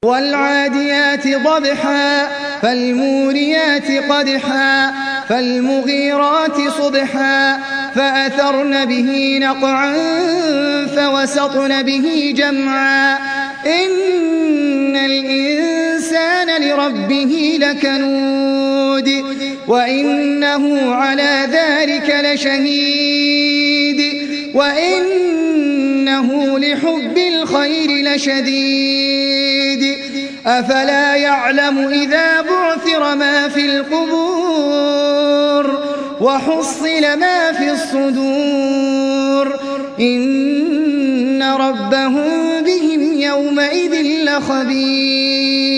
والعاديات ضبحا فالموريات قدحا فالمغيرات صبحا فأثرن به نقعا فوسطن به جمعا إن الإنسان لربه لكنود وإنه على ذلك لشهيد وإنه لحب الخير لشديد أفلا يعلم إذا بعثر ما في القبور وحصل ما في الصدور إن ربهم بهم يومئذ لخبير